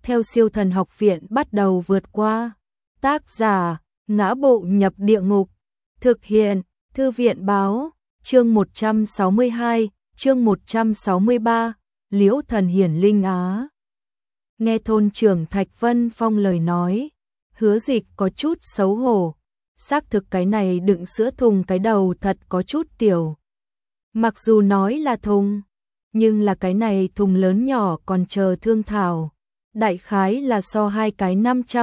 theo Siêu Thần Học Viện bắt đầu vượt qua. Tác giả: Ngã Bộ Nhập Địa Ngục. Thực hiện: Thư viện báo. Chương 162, chương 163, Liễu Thần Hiển Linh Á. Nghe thôn trưởng Thạch Vân Phong lời nói, Hứa Dịch có chút xấu hổ. Xác thực cái này đựng sữa thùng cái đầu thật có chút tiểu. Mặc dù nói là thùng, nhưng là cái này thùng lớn nhỏ còn chờ thương thảo. Đại khái là so hai cái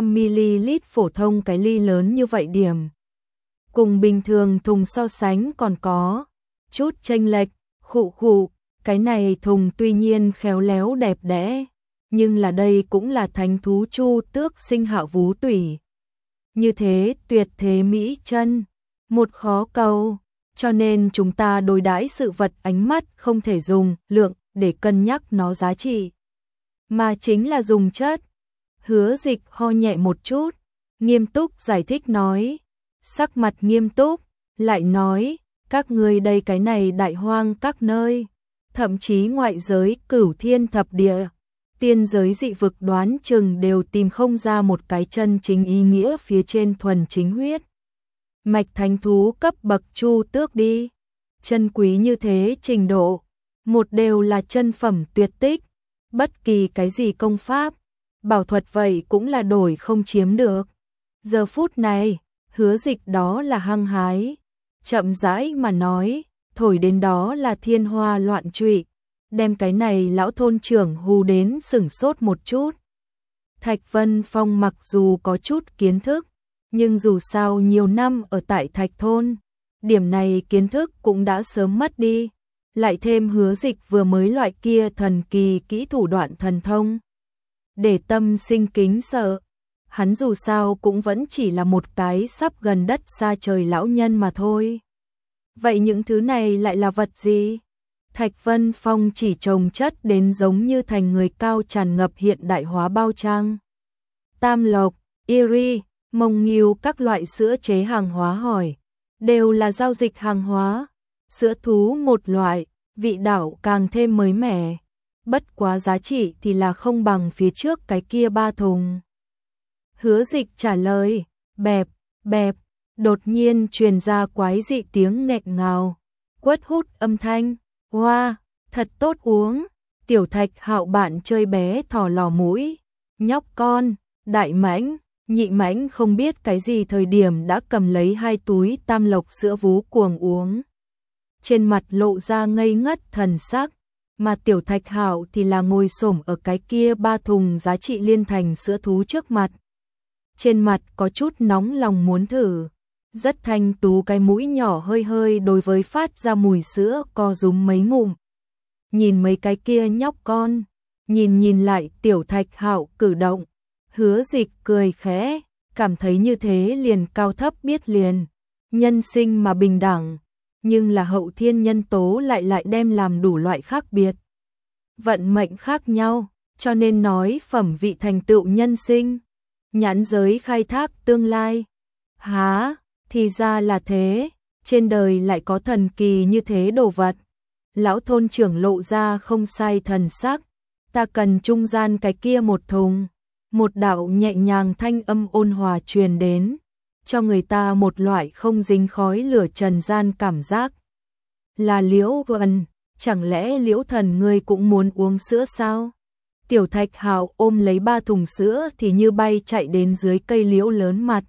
500ml phổ thông cái ly lớn như vậy điểm. Cùng bình thường thùng so sánh còn có chút chênh lệch. Khụ, cái này thùng tuy nhiên khéo léo đẹp đẽ, nhưng là đây cũng là thánh thú Chu Tước Sinh Hạ Vú Tủy. Như thế tuyệt thế mỹ chân, một khó cầu, cho nên chúng ta đối đãi sự vật ánh mắt không thể dùng lượng để cân nhắc nó giá trị, mà chính là dùng chất. Hứa Dịch ho nhẹ một chút, nghiêm túc giải thích nói, sắc mặt nghiêm túc, lại nói, các ngươi đây cái này đại hoang các nơi, thậm chí ngoại giới cửu thiên thập địa, tiên giới dị vực đoán chừng đều tìm không ra một cái chân chính ý nghĩa phía trên thuần chính huyết mạch thánh thú cấp bậc Chu Tước đi. Chân quý như thế trình độ, một đều là chân phẩm tuyệt tích, bất kỳ cái gì công pháp, bảo thuật vậy cũng là đổi không chiếm được. Giờ phút này, Hứa Dịch đó là hăng hái, chậm rãi mà nói, thổi đến đó là thiên hoa loạn trụy, đem cái này lão thôn trưởng hù đến sửng sốt một chút. Thạch Vân Phong mặc dù có chút kiến thức, nhưng dù sao nhiều năm ở tại Thạch thôn, điểm này kiến thức cũng đã sớm mất đi, lại thêm Hứa Dịch vừa mới loại kia thần kỳ kỹ thủ đoạn thần thông, để tâm sinh kính sợ. Hắn dù sao cũng vẫn chỉ là một cái sắp gần đất xa trời lão nhân mà thôi. Vậy những thứ này lại là vật gì? Thạch Vân Phong chỉ trồng chất đến giống như thành người cao tràn ngập hiện đại hóa bao trang. Tam lộc, iri, mông nghiêu các loại sữa chế hàng hóa hỏi, đều là giao dịch hàng hóa. Sữa thú một loại, vị đạo càng thêm mới mẻ, bất quá giá trị thì là không bằng phía trước cái kia 3 thùng. Hứa Dịch trả lời, bẹp, bẹp, đột nhiên truyền ra quái dị tiếng nghẹn ngào, quất hút âm thanh, hoa, thật tốt uống. Tiểu Thạch Hạo bạn chơi bé thò lò mũi, nhóc con, đại mãnh, nhị mãnh không biết cái gì thời điểm đã cầm lấy 2 túi tam lộc sữa vú cuồng uống. Trên mặt lộ ra ngây ngất thần sắc, mà Tiểu Thạch Hạo thì là ngồi xổm ở cái kia 3 thùng giá trị liên thành sữa thú trước mặt. Trên mặt có chút nóng lòng muốn thử, rất thanh tú cái mũi nhỏ hơi hơi đối với phát ra mùi sữa co rúm mấy ngụm. Nhìn mấy cái kia nhóc con, nhìn lại Tiểu Thạch Hạo cử động, Hứa Dịch cười khẽ, cảm thấy như thế liền cao thấp biết liền, nhân sinh mà bình đẳng, nhưng là hậu thiên nhân tố lại đem làm đủ loại khác biệt. Vận mệnh khác nhau, cho nên nói phẩm vị thành tựu nhân sinh, nhãn giới khai thác tương lai. Há, thì ra là thế, trên đời lại có thần kỳ như thế đồ vật. Lão thôn trưởng lộ ra không sai thần sắc, ta cần trung gian cái kia 1 thùng. Một đạo nhẹ nhàng thanh âm ôn hòa truyền đến, cho người ta một loại không dính khói lửa trần gian cảm giác. Là Liễu Vân, chẳng lẽ Liễu thần ngươi cũng muốn uống sữa sao? Tiểu Thạch Hạo ôm lấy 3 thùng sữa thì như bay chạy đến dưới cây liễu lớn mặt.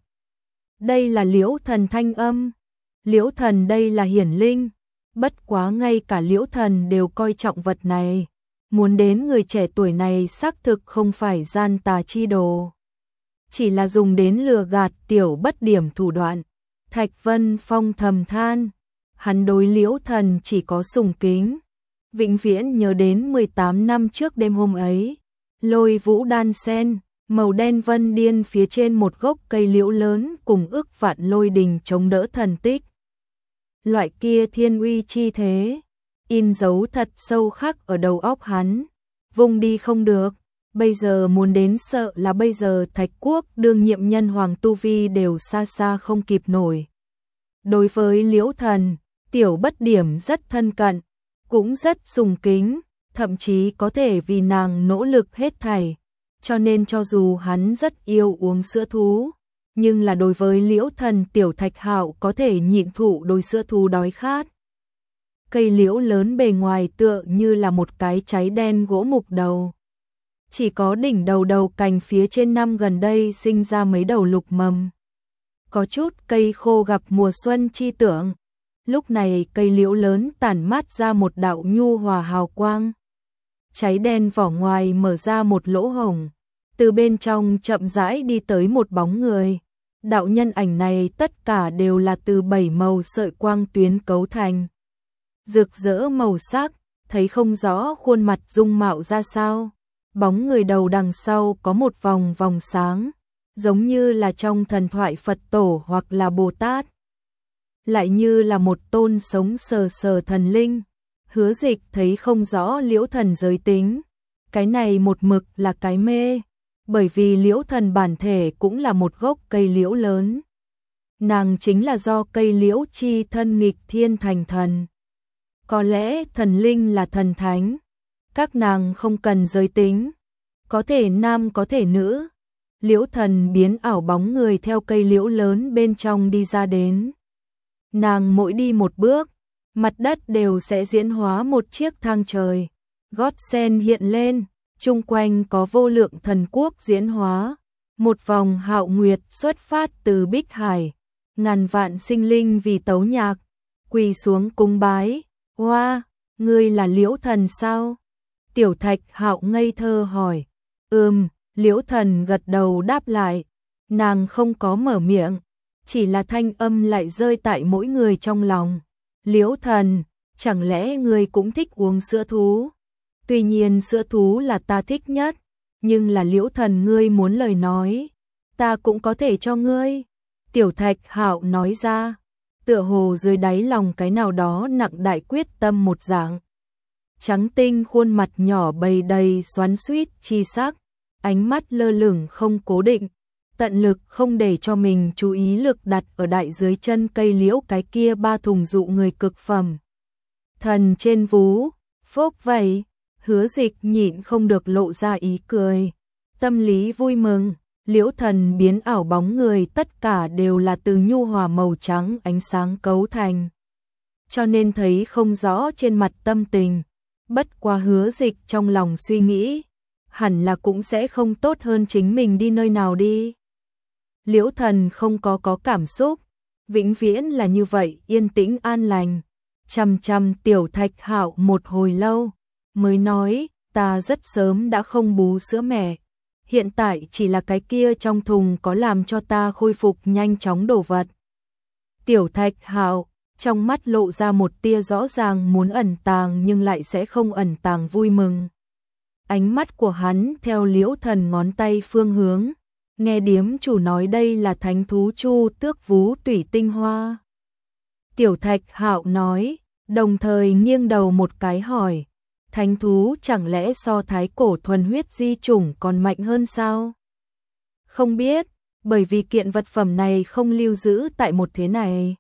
Đây là Liễu thần thanh âm. Liễu thần đây là hiển linh. Bất quá ngay cả Liễu thần đều coi trọng vật này. Muốn đến người trẻ tuổi này xác thực không phải gian tà chi đồ, chỉ là dùng đến lừa gạt tiểu bất điểm thủ đoạn. Thạch Vân Phong thầm than, hắn đối Liễu thần chỉ có sùng kính. Vĩnh viễn nhớ đến 18 năm trước đêm hôm ấy, Lôi Vũ đan sen, màu đen vân điên phía trên một gốc cây liễu lớn cùng ức vạn lôi đình chống đỡ thần tích. Loại kia thiên uy chi thế, in dấu thật sâu khắc ở đầu óc hắn, vùng đi không được. Bây giờ muốn đến sợ là bây giờ Thạch Quốc đương nhiệm nhân hoàng tu vi đều xa xa không kịp nổi. Đối với Liễu thần, tiểu bất điểm rất thân cận, cũng rất sùng kính, thậm chí có thể vì nàng nỗ lực hết thảy. cho nên cho dù hắn rất yêu uống sữa thú, nhưng là đối với Liễu Thần Tiểu Thạch Hạo có thể nhịn thụ đôi sữa thú đói khát. Cây liễu lớn bề ngoài tựa như là một cái cháy đen gỗ mục đầu. Chỉ có đỉnh đầu cành phía trên năm gần đây sinh ra mấy đầu lục mầm. Có chút cây khô gặp mùa xuân chi tưởng. Lúc này cây liễu lớn tản mát ra một đạo nhu hòa hào quang. Cháy đen vỏ ngoài mở ra một lỗ hổng. Từ bên trong chậm rãi đi tới một bóng người. Đạo nhân ảnh này tất cả đều là từ 7 màu sợi quang tuyến cấu thành. Rực rỡ màu sắc, thấy không rõ khuôn mặt dung mạo ra sao. Bóng người đầu đằng sau có một vòng vòng sáng, giống như là trong thần thoại Phật tổ hoặc là Bồ Tát. Lại như là một tôn sống sờ sờ thần linh. Hứa Dịch thấy không rõ Liễu Thần giới tính. Cái này một mực là cái mê, bởi vì Liễu Thần bản thể cũng là một gốc cây liễu lớn. Nàng chính là do cây liễu chi thân nghịch thiên thành thần. Có lẽ thần linh là thần thánh, các nàng không cần giới tính, có thể nam có thể nữ. Liễu Thần biến ảo bóng người theo cây liễu lớn bên trong đi ra đến. Nàng mỗi đi một bước, mặt đất đều sẽ diễn hóa một chiếc thang trời. Gót sen hiện lên, chung quanh có vô lượng thần quốc diễn hóa. Một vòng hạo nguyệt xuất phát từ Bích Hải. Ngàn vạn sinh linh vì tấu nhạc, quỳ xuống cung bái. Hoa, ngươi là Liễu Thần sao? Tiểu Thạch Hạo ngây thơ hỏi. Liễu Thần gật đầu đáp lại. Nàng không có mở miệng, chỉ là thanh âm lại rơi tại mỗi người trong lòng. Liễu Thần, chẳng lẽ ngươi cũng thích uống sữa thú? Tuy nhiên sữa thú là ta thích nhất, nhưng là Liễu Thần ngươi muốn lời nói, ta cũng có thể cho ngươi. Tiểu Thạch Hạo nói ra, tựa hồ dưới đáy lòng cái nào đó nặng đại quyết tâm một dạng. Trắng tinh khuôn mặt nhỏ bầy đầy xoắn xuýt chi sắc, ánh mắt lơ lửng không cố định, tận lực không để cho mình chú ý lực đặt ở đại dưới chân cây liễu cái kia 3 thùng dụ người cực phẩm. Thần trên vú, phốc vậy, Hứa Dịch nhịn không được lộ ra ý cười, tâm lý vui mừng. Liễu Thần biến ảo bóng người tất cả đều là từ nhu hòa màu trắng ánh sáng cấu thành, cho nên thấy không rõ trên mặt tâm tình. Bất quá Hứa Dịch trong lòng suy nghĩ, hẳn là cũng sẽ không tốt hơn chính mình đi nơi nào đi. Liễu Thần không có cảm xúc, vĩnh viễn là như vậy yên tĩnh an lành. Chăm Tiểu Thạch Hạo một hồi lâu, mới nói, ta rất sớm đã không bú sữa mẹ. Hiện tại chỉ là cái kia trong thùng có làm cho ta khôi phục nhanh chóng đồ vật. Tiểu Thạch Hạo, trong mắt lộ ra một tia rõ ràng muốn ẩn tàng nhưng lại sẽ không ẩn tàng vui mừng. Ánh mắt của hắn theo Liễu Thần ngón tay phương hướng, nghe điếm chủ nói đây là thánh thú chu tước vú tủy tinh hoa. Tiểu Thạch Hạo nói, đồng thời nghiêng đầu một cái hỏi, thánh thú chẳng lẽ so thái cổ thuần huyết di chủng còn mạnh hơn sao? Không biết, bởi vì kiện vật phẩm này không lưu giữ tại một thế này.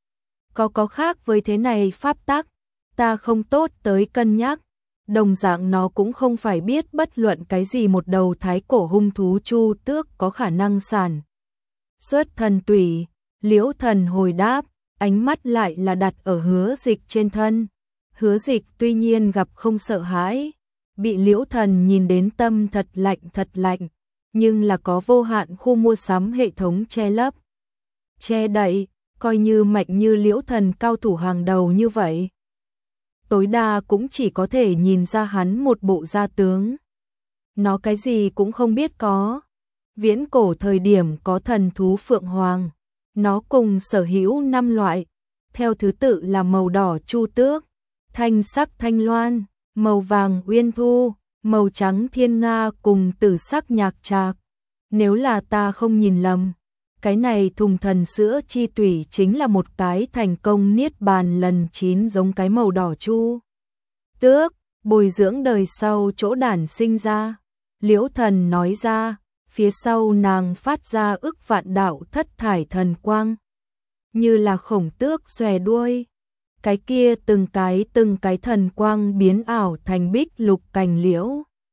Có khác với thế này pháp tắc, ta không tốt tới cân nhắc. Đồng dạng nó cũng không phải biết bất luận cái gì một đầu thái cổ hung thú chu tước có khả năng sản xuất thần tủy. Liễu Thần hồi đáp, ánh mắt lại là đặt ở Hứa Dịch trên thân. Hứa Dịch tuy nhiên gặp không sợ hãi, bị Liễu Thần nhìn đến tâm thật lạnh, nhưng là có vô hạn khu mua sắm hệ thống che lấp, che đậy, coi như mạnh như Liễu Thần cao thủ hàng đầu như vậy. Tối đa cũng chỉ có thể nhìn ra hắn một bộ da tướng. Nó cái gì cũng không biết có. Viễn cổ thời điểm có thần thú Phượng Hoàng, nó cùng sở hữu 5 loại, theo thứ tự là màu đỏ chu tước, thanh sắc thanh loan, màu vàng uyên thu, màu trắng thiên nga cùng tử sắc nhạc trạc. Nếu là ta không nhìn lầm, cái này thùng thần sữa chi tủy chính là một cái thành công niết bàn lần 9 giống cái màu đỏ chu tước, bồi dưỡng đời sau chỗ đản sinh ra. Liễu Thần nói ra, phía sau nàng phát ra ức vạn đạo thất thải thần quang, như là khổng tước xòe đuôi. Cái kia từng cái thần quang biến ảo thành bích lục cành liễu.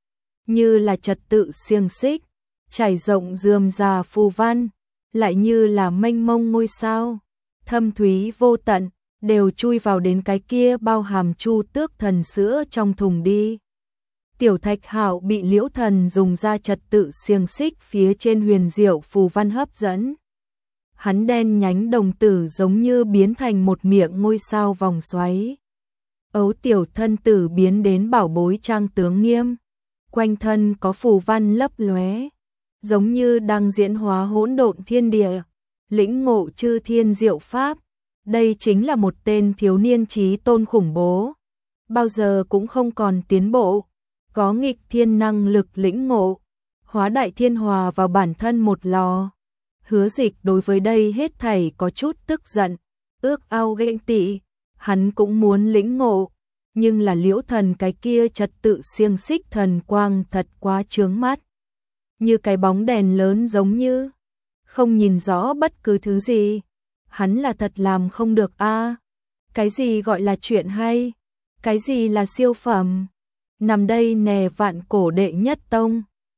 như là trật tự xiềng xích, trải rộng rườm rà phù văn, lại như là mênh mông ngôi sao, thâm thúy vô tận, đều chui vào đến cái kia bao hàm Chu Tước thần sữa trong thùng đi. Tiểu Thạch Hạo bị Liễu Thần dùng ra trật tự xiềng xích phía trên huyền diệu phù văn hấp dẫn. Hắn đen nhánh đồng tử giống như biến thành một miệng ngôi sao vòng xoáy. Ấu tiểu thân tử biến đến bảo bối trang tướng nghiêm, quanh thân có phù văn lấp lóe, giống như đang diễn hóa hỗn độn thiên địa, lĩnh ngộ chư thiên diệu pháp. Đây chính là một tên thiếu niên trí tôn khủng bố, bao giờ cũng không còn tiến bộ, có nghịch thiên năng lực lĩnh ngộ, hóa đại thiên hòa vào bản thân một lò. Hứa Dịch đối với đây hết thảy có chút tức giận, ước ao ghen tị, hắn cũng muốn lĩnh ngộ, nhưng là Liễu Thần cái kia trật tự xiềng xích thần quang thật quá chướng mắt. Như cái bóng đèn lớn giống như không nhìn rõ bất cứ thứ gì. Hắn là thật làm không được a. Cái gì gọi là chuyện hay? Cái gì là siêu phẩm? Nằm đây nè vạn cổ đệ nhất tông,